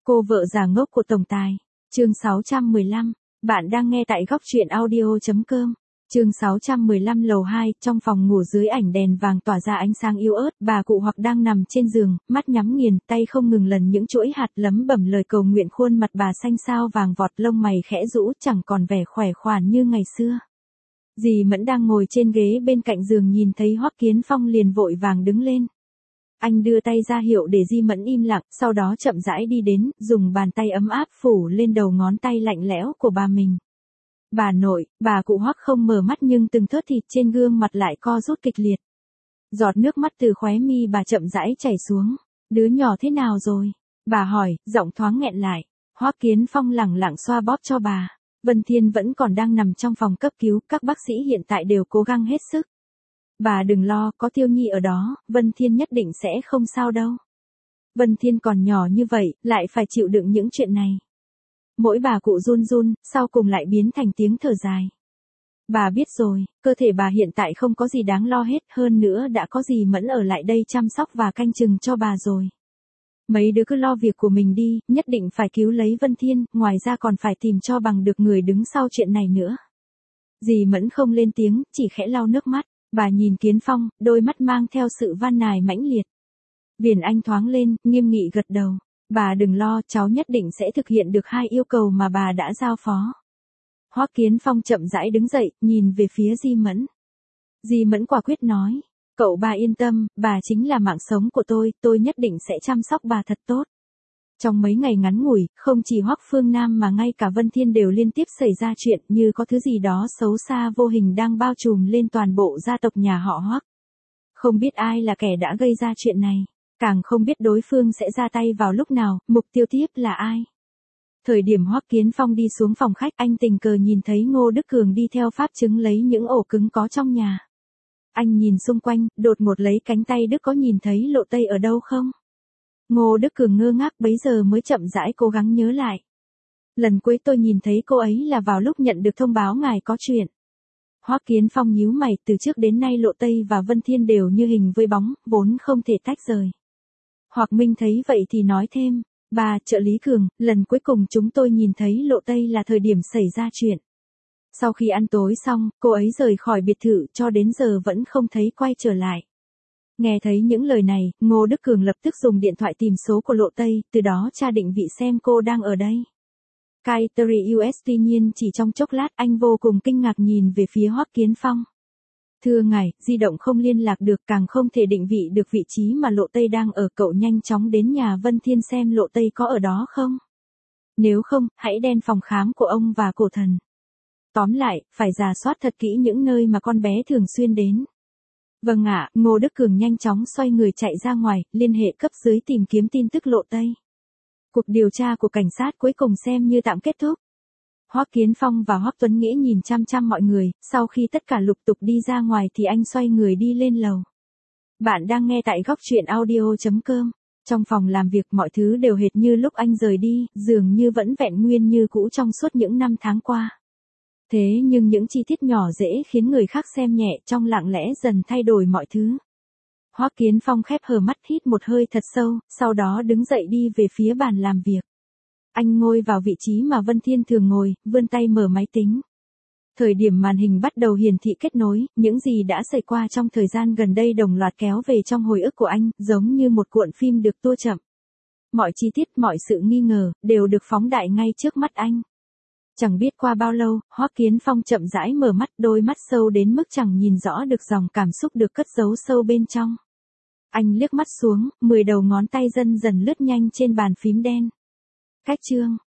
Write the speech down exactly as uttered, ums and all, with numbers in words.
Cô vợ già ngốc của tổng tài. Chương sáu trăm mười lăm. Bạn đang nghe tại góc truyện audio chấm com. Chương sáu trăm mười lăm lầu hai, trong phòng ngủ dưới ánh đèn vàng tỏa ra ánh sáng yếu ớt, bà cụ hoặc đang nằm trên giường, mắt nhắm nghiền, tay không ngừng lần những chuỗi hạt lấm bẩm lời cầu nguyện, khuôn mặt bà xanh xao vàng vọt, lông mày khẽ rũ, chẳng còn vẻ khỏe khoắn như ngày xưa. Dì Mẫn đang ngồi trên ghế bên cạnh giường nhìn thấy Hoắc Kiến Phong liền vội vàng đứng lên. Anh đưa tay ra hiệu để Di Mẫn im lặng, sau đó chậm rãi đi đến, dùng bàn tay ấm áp phủ lên đầu ngón tay lạnh lẽo của bà mình. Bà nội, bà cụ Hoắc không mở mắt nhưng từng thớt thịt trên gương mặt lại co rút kịch liệt. Giọt nước mắt từ khóe mi bà chậm rãi chảy xuống. Đứa nhỏ thế nào rồi? Bà hỏi, giọng thoáng nghẹn lại. Hoắc Kiến Phong lẳng lặng xoa bóp cho bà. Vân Thiên vẫn còn đang nằm trong phòng cấp cứu, các bác sĩ hiện tại đều cố gắng hết sức. Bà đừng lo, có Tiêu Nhi ở đó, Vân Thiên nhất định sẽ không sao đâu. Vân Thiên còn nhỏ như vậy, lại phải chịu đựng những chuyện này. Mỗi bà cụ run run, sau cùng lại biến thành tiếng thở dài. Bà biết rồi, cơ thể bà hiện tại không có gì đáng lo hết, hơn nữa đã có Dì Mẫn ở lại đây chăm sóc và canh chừng cho bà rồi. Mấy đứa cứ lo việc của mình đi, nhất định phải cứu lấy Vân Thiên, ngoài ra còn phải tìm cho bằng được người đứng sau chuyện này nữa. Dì Mẫn không lên tiếng, chỉ khẽ lau nước mắt. Bà nhìn Kiến Phong, đôi mắt mang theo sự van nài mãnh liệt. Viền Anh thoáng lên, nghiêm nghị gật đầu. Bà đừng lo, cháu nhất định sẽ thực hiện được hai yêu cầu mà bà đã giao phó. Hoắc Kiến Phong chậm rãi đứng dậy, nhìn về phía Di Mẫn. Di Mẫn quả quyết nói, cậu ba yên tâm, bà chính là mạng sống của tôi, tôi nhất định sẽ chăm sóc bà thật tốt. Trong mấy ngày ngắn ngủi, không chỉ Hoắc Phương Nam mà ngay cả Vân Thiên đều liên tiếp xảy ra chuyện, như có thứ gì đó xấu xa vô hình đang bao trùm lên toàn bộ gia tộc nhà họ Hoắc. Không biết ai là kẻ đã gây ra chuyện này, càng không biết đối phương sẽ ra tay vào lúc nào, mục tiêu tiếp là ai. Thời điểm Hoắc Kiến Phong đi xuống phòng khách, anh tình cờ nhìn thấy Ngô Đức Cường đi theo pháp chứng lấy những ổ cứng có trong nhà. Anh nhìn xung quanh, đột ngột lấy cánh tay Đức có nhìn thấy Lộ Tây ở đâu không? Ngô Đức Cường ngơ ngác bấy giờ mới chậm rãi cố gắng nhớ lại. Lần cuối tôi nhìn thấy cô ấy là vào lúc nhận được thông báo ngài có chuyện. Hoắc Kiến Phong nhíu mày, từ trước đến nay Lộ Tây và Vân Thiên đều như hình với bóng, vốn không thể tách rời. Hoắc Minh thấy vậy thì nói thêm, bà, trợ lý Cường, lần cuối cùng chúng tôi nhìn thấy Lộ Tây là thời điểm xảy ra chuyện. Sau khi ăn tối xong, cô ấy rời khỏi biệt thự cho đến giờ vẫn không thấy quay trở lại. Nghe thấy những lời này, Ngô Đức Cường lập tức dùng điện thoại tìm số của Lộ Tây, từ đó tra định vị xem cô đang ở đây. Kaiteri u ét tuy nhiên chỉ trong chốc lát anh vô cùng kinh ngạc nhìn về phía Hoắc Kiến Phong. Thưa ngài, di động không liên lạc được, càng không thể định vị được vị trí mà Lộ Tây đang ở, cậu nhanh chóng đến nhà Vân Thiên xem Lộ Tây có ở đó không? Nếu không, hãy đen phòng khám của ông và cổ thần. Tóm lại, phải rà soát thật kỹ những nơi mà con bé thường xuyên đến. Vâng ạ, Ngô Đức Cường nhanh chóng xoay người chạy ra ngoài, liên hệ cấp dưới tìm kiếm tin tức Lộ Tây. Cuộc điều tra của cảnh sát cuối cùng xem như tạm kết thúc. Hoắc Kiến Phong và Hoắc Tuấn Nghĩa nhìn chăm chăm mọi người, sau khi tất cả lục tục đi ra ngoài thì anh xoay người đi lên lầu. Bạn đang nghe tại góc truyện audio chấm com. Trong phòng làm việc mọi thứ đều hệt như lúc anh rời đi, dường như vẫn vẹn nguyên như cũ trong suốt những năm tháng qua. Thế nhưng những chi tiết nhỏ dễ khiến người khác xem nhẹ trong lặng lẽ dần thay đổi mọi thứ. Hoắc Kiến Phong khép hờ mắt hít một hơi thật sâu, sau đó đứng dậy đi về phía bàn làm việc. Anh ngồi vào vị trí mà Vân Thiên thường ngồi, vươn tay mở máy tính. Thời điểm màn hình bắt đầu hiển thị kết nối, những gì đã xảy qua trong thời gian gần đây đồng loạt kéo về trong hồi ức của anh, giống như một cuộn phim được tua chậm. Mọi chi tiết, mọi sự nghi ngờ, đều được phóng đại ngay trước mắt anh. Chẳng biết qua bao lâu, Hoắc Kiến Phong chậm rãi mở mắt, đôi mắt sâu đến mức chẳng nhìn rõ được dòng cảm xúc được cất giấu sâu bên trong. Anh liếc mắt xuống, mười đầu ngón tay dần dần lướt nhanh trên bàn phím đen. Cách chương